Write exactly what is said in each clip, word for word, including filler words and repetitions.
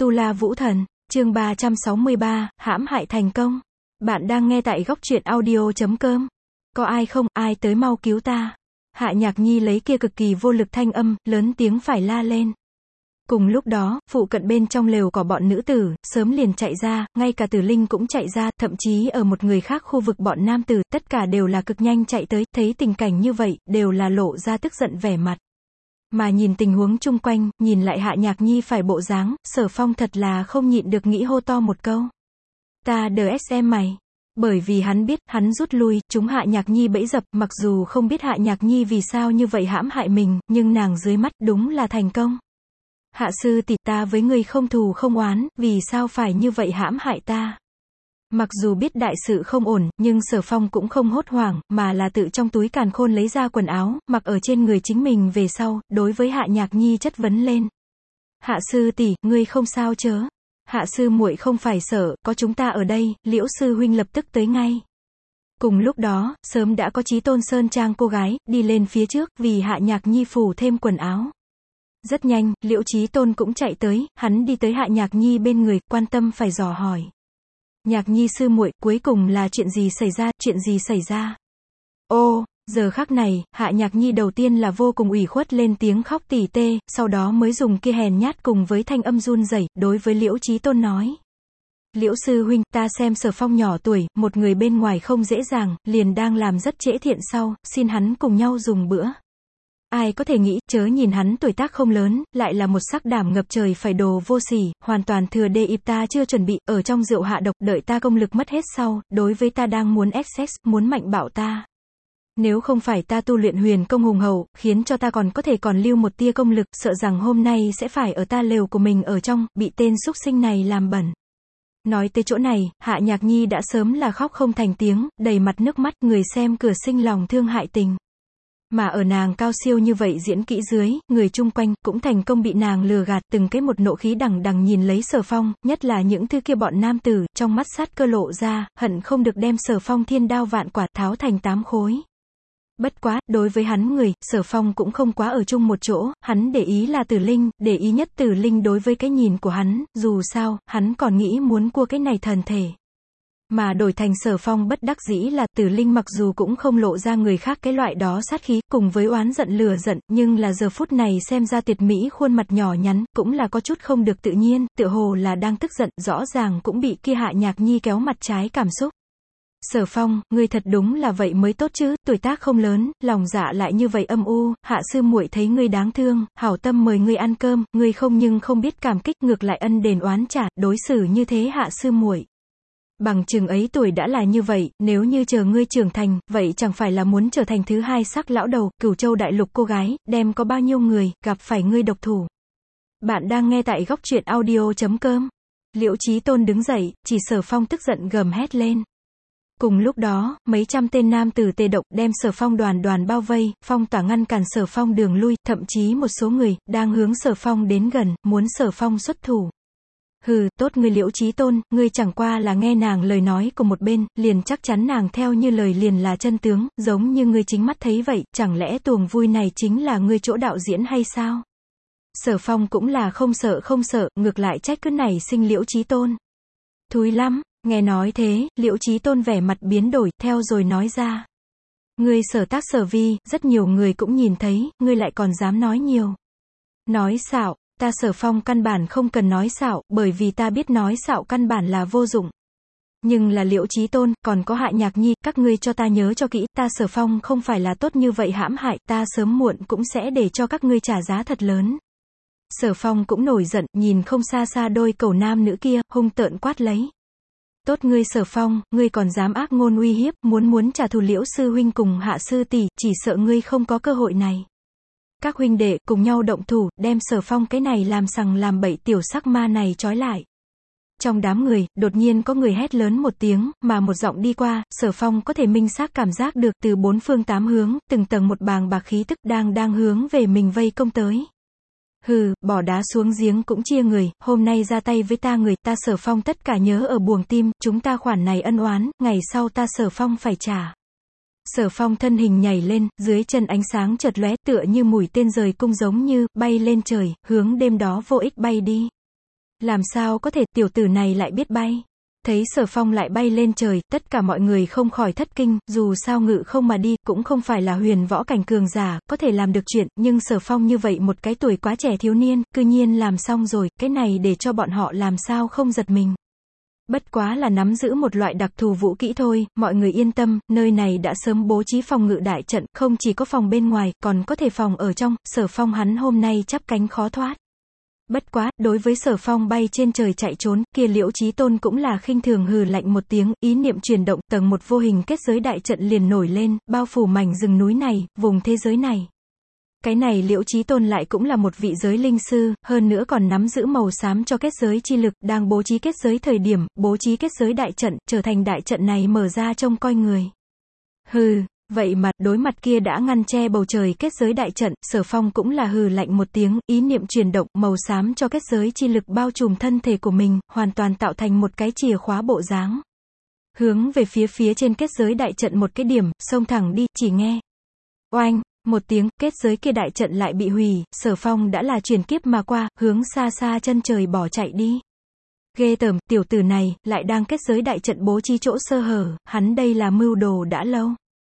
Tu La Vũ Thần, chương ba trăm sáu mươi ba, hãm hại thành công. Bạn đang nghe tại góc truyện audio chấm com. Có ai không, ai tới mau cứu ta. Hạ Nhạc Nhi lấy kia cực kỳ vô lực thanh âm, lớn tiếng phải la lên. Cùng lúc đó, phụ cận bên trong lều có bọn nữ tử, sớm liền chạy ra, ngay cả Tử Linh cũng chạy ra, thậm chí ở một người khác khu vực bọn nam tử, tất cả đều là cực nhanh chạy tới, thấy tình cảnh như vậy, đều là lộ ra tức giận vẻ mặt. Mà nhìn tình huống chung quanh, nhìn lại Hạ Nhạc Nhi phải bộ dáng, Sở Phong thật là không nhịn được nghĩ hô to một câu. Ta đờ ét em mày. Bởi vì hắn biết, hắn rút lui, chúng Hạ Nhạc Nhi bẫy dập, mặc dù không biết Hạ Nhạc Nhi vì sao như vậy hãm hại mình, nhưng nàng dưới mắt đúng là thành công. Hạ sư tỷ, ta với ngươi không thù không oán, vì sao phải như vậy hãm hại ta? Mặc dù biết đại sự không ổn, nhưng Sở Phong cũng không hốt hoảng, mà là tự trong túi càn khôn lấy ra quần áo, mặc ở trên người chính mình về sau, đối với Hạ Nhạc Nhi chất vấn lên. Hạ sư tỷ, ngươi không sao chớ? Hạ sư muội không phải sợ, có chúng ta ở đây, Liễu sư huynh lập tức tới ngay. Cùng lúc đó, sớm đã có Chí Tôn Sơn Trang cô gái, đi lên phía trước, vì Hạ Nhạc Nhi phủ thêm quần áo. Rất nhanh, Liễu Chí Tôn cũng chạy tới, hắn đi tới Hạ Nhạc Nhi bên người, quan tâm phải dò hỏi. Nhạc Nhi sư muội, cuối cùng là chuyện gì xảy ra, chuyện gì xảy ra? Ô, giờ khắc này, Hạ Nhạc Nhi đầu tiên là vô cùng ủy khuất lên tiếng khóc tỉ tê, sau đó mới dùng kia hèn nhát cùng với thanh âm run rẩy, đối với Liễu Chí Tôn nói. Liễu sư huynh, ta xem Sở Phong nhỏ tuổi, một người bên ngoài không dễ dàng, liền đang làm rất trễ thiện sau, xin hắn cùng nhau dùng bữa. Ai có thể nghĩ, chớ nhìn hắn tuổi tác không lớn, lại là một sắc đảm ngập trời phải đồ vô sỉ, hoàn toàn thừa đê ịp ta chưa chuẩn bị, ở trong rượu hạ độc, đợi ta công lực mất hết sau, đối với ta đang muốn access, muốn mạnh bạo ta. Nếu không phải ta tu luyện huyền công hùng hậu, khiến cho ta còn có thể còn lưu một tia công lực, sợ rằng hôm nay sẽ phải ở ta lều của mình ở trong, bị tên súc sinh này làm bẩn. Nói tới chỗ này, Hạ Nhạc Nhi đã sớm là khóc không thành tiếng, đầy mặt nước mắt, người xem cửa sinh lòng thương hại tình. Mà ở nàng cao siêu như vậy diễn kỹ dưới, người chung quanh, cũng thành công bị nàng lừa gạt, từng cái một nộ khí đằng đằng nhìn lấy Sở Phong, nhất là những thứ kia bọn nam tử, trong mắt sát cơ lộ ra, hận không được đem Sở Phong thiên đao vạn quả tháo thành tám khối. Bất quá, đối với hắn người, Sở Phong cũng không quá ở chung một chỗ, hắn để ý là Tử Linh, để ý nhất Tử Linh đối với cái nhìn của hắn, dù sao, hắn còn nghĩ muốn cua cái này thần thể. Mà đổi thành Sở Phong bất đắc dĩ là, Tử Linh mặc dù cũng không lộ ra người khác cái loại đó sát khí, cùng với oán giận lửa giận, nhưng là giờ phút này xem ra tuyệt mỹ khuôn mặt nhỏ nhắn, cũng là có chút không được tự nhiên, tựa hồ là đang tức giận, rõ ràng cũng bị kia Hạ Nhạc Nhi kéo mặt trái cảm xúc. Sở Phong, ngươi thật đúng là vậy mới tốt chứ, tuổi tác không lớn, lòng dạ lại như vậy âm u, Hạ sư muội thấy ngươi đáng thương, hảo tâm mời ngươi ăn cơm, ngươi không nhưng không biết cảm kích, ngược lại ân đền oán trả, đối xử như thế Hạ sư muội. Bằng chừng ấy tuổi đã là như vậy, nếu như chờ ngươi trưởng thành, vậy chẳng phải là muốn trở thành thứ hai sắc lão đầu, Cửu Châu đại lục cô gái, đem có bao nhiêu người, gặp phải ngươi độc thủ. Bạn đang nghe tại góc truyện audio chấm com. Liễu Chí Tôn đứng dậy, chỉ Sở Phong tức giận gầm hét lên. Cùng lúc đó, mấy trăm tên nam tử tề độc đem Sở Phong đoàn đoàn bao vây, phong tỏa ngăn cản Sở Phong đường lui, thậm chí một số người, đang hướng Sở Phong đến gần, muốn Sở Phong xuất thủ. Hừ, tốt ngươi Liễu Chí Tôn, ngươi chẳng qua là nghe nàng lời nói của một bên, liền chắc chắn nàng theo như lời liền là chân tướng, giống như ngươi chính mắt thấy vậy, chẳng lẽ tuồng vui này chính là ngươi chỗ đạo diễn hay sao? Sở Phong cũng là không sợ không sợ, ngược lại trách cứ này sinh Liễu Chí Tôn. Thúi lắm, nghe nói thế, Liễu Chí Tôn vẻ mặt biến đổi, theo rồi nói ra. Ngươi sở tác sở vi, rất nhiều người cũng nhìn thấy, ngươi lại còn dám nói nhiều. Nói xạo. Ta Sở Phong căn bản không cần nói xạo, bởi vì ta biết nói xạo căn bản là vô dụng. Nhưng là Liễu Chí Tôn, còn có Hạ Nhạc Nhi, các ngươi cho ta nhớ cho kỹ, ta Sở Phong không phải là tốt như vậy hãm hại, ta sớm muộn cũng sẽ để cho các ngươi trả giá thật lớn. Sở Phong cũng nổi giận, nhìn không xa xa đôi cẩu nam nữ kia, hung tợn quát lấy. Tốt ngươi Sở Phong, ngươi còn dám ác ngôn uy hiếp, muốn muốn trả thù Liễu sư huynh cùng Hạ sư tỷ, chỉ sợ ngươi không có cơ hội này. Các huynh đệ cùng nhau động thủ, đem Sở Phong cái này làm sằng làm bậy tiểu sắc ma này trói lại. Trong đám người, đột nhiên có người hét lớn một tiếng, mà một giọng đi qua, Sở Phong có thể minh xác cảm giác được từ bốn phương tám hướng, từng tầng một bàng bạc khí tức đang đang hướng về mình vây công tới. Hừ, bỏ đá xuống giếng cũng chia người, hôm nay ra tay với ta người, ta Sở Phong tất cả nhớ ở buồng tim, chúng ta khoản này ân oán, ngày sau ta Sở Phong phải trả. Sở Phong thân hình nhảy lên, dưới chân ánh sáng chợt lóe, tựa như mũi tên rời cung giống như, bay lên trời, hướng đêm đó vô ích bay đi. Làm sao có thể, tiểu tử này lại biết bay. Thấy Sở Phong lại bay lên trời, tất cả mọi người không khỏi thất kinh, dù sao ngự không mà đi, cũng không phải là huyền võ cảnh cường giả, có thể làm được chuyện, nhưng Sở Phong như vậy một cái tuổi quá trẻ thiếu niên, cư nhiên làm xong rồi, cái này để cho bọn họ làm sao không giật mình. Bất quá là nắm giữ một loại đặc thù vũ kỹ thôi, mọi người yên tâm, nơi này đã sớm bố trí phòng ngự đại trận, không chỉ có phòng bên ngoài, còn có thể phòng ở trong, Sở Phong hắn hôm nay chắp cánh khó thoát. Bất quá, đối với Sở Phong bay trên trời chạy trốn, kia Liễu Chí Tôn cũng là khinh thường hừ lạnh một tiếng, ý niệm chuyển động, tầng một vô hình kết giới đại trận liền nổi lên, bao phủ mảnh rừng núi này, vùng thế giới này. Cái này Liễu Chí Tôn lại cũng là một vị giới linh sư, hơn nữa còn nắm giữ màu xám cho kết giới chi lực, đang bố trí kết giới thời điểm, bố trí kết giới đại trận, trở thành đại trận này mở ra trông coi người. Hừ, vậy mà, đối mặt kia đã ngăn che bầu trời kết giới đại trận, Sở Phong cũng là hừ lạnh một tiếng, ý niệm chuyển động, màu xám cho kết giới chi lực bao trùm thân thể của mình, hoàn toàn tạo thành một cái chìa khóa bộ dáng. Hướng về phía phía trên kết giới đại trận một cái điểm, xông thẳng đi, chỉ nghe. Oanh! Một tiếng, kết giới kia đại trận lại bị hủy, Sở Phong đã là chuyển kiếp mà qua, hướng xa xa chân trời bỏ chạy đi. Ghê tởm, tiểu tử này, lại đang kết giới đại trận bố trí chỗ sơ hở, hắn đây là mưu đồ đã lâu.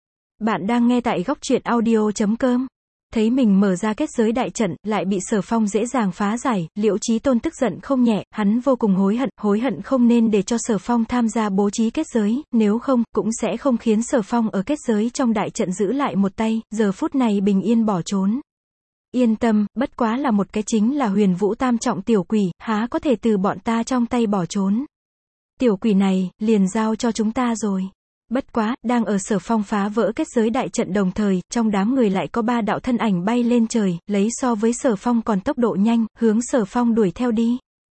Bạn đang nghe tại góc truyện audio chấm com. Thấy mình mở ra kết giới đại trận, lại bị Sở Phong dễ dàng phá giải, Liễu Chí Tôn tức giận không nhẹ, hắn vô cùng hối hận, hối hận không nên để cho Sở Phong tham gia bố trí kết giới, nếu không, cũng sẽ không khiến Sở Phong ở kết giới trong đại trận giữ lại một tay, giờ phút này bình yên bỏ trốn. Yên tâm, bất quá là một cái chính là huyền vũ tam trọng tiểu quỷ, há có thể từ bọn ta trong tay bỏ trốn. Tiểu quỷ này, liền giao cho chúng ta rồi. Bất quá, đang ở Sở Phong phá vỡ kết giới đại trận đồng thời, trong đám người lại có ba đạo thân ảnh bay lên trời, lấy so với Sở Phong còn tốc độ nhanh, hướng Sở Phong đuổi theo đi.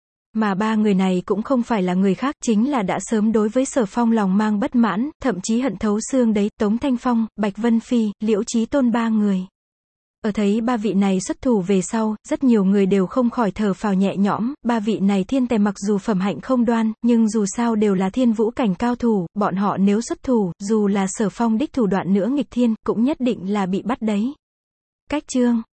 Mà ba người này cũng không phải là người khác, chính là đã sớm đối với Sở Phong lòng mang bất mãn, thậm chí hận thấu xương đấy, Tống Thanh Phong, Bạch Vân Phi, Liễu Chí Tôn ba người. Ở thấy ba vị này xuất thủ về sau, rất nhiều người đều không khỏi thở phào nhẹ nhõm, ba vị này thiên tài mặc dù phẩm hạnh không đoan, nhưng dù sao đều là thiên vũ cảnh cao thủ, bọn họ nếu xuất thủ, dù là Sở Phong đích thủ đoạn nữa nghịch thiên, cũng nhất định là bị bắt đấy. Cách chương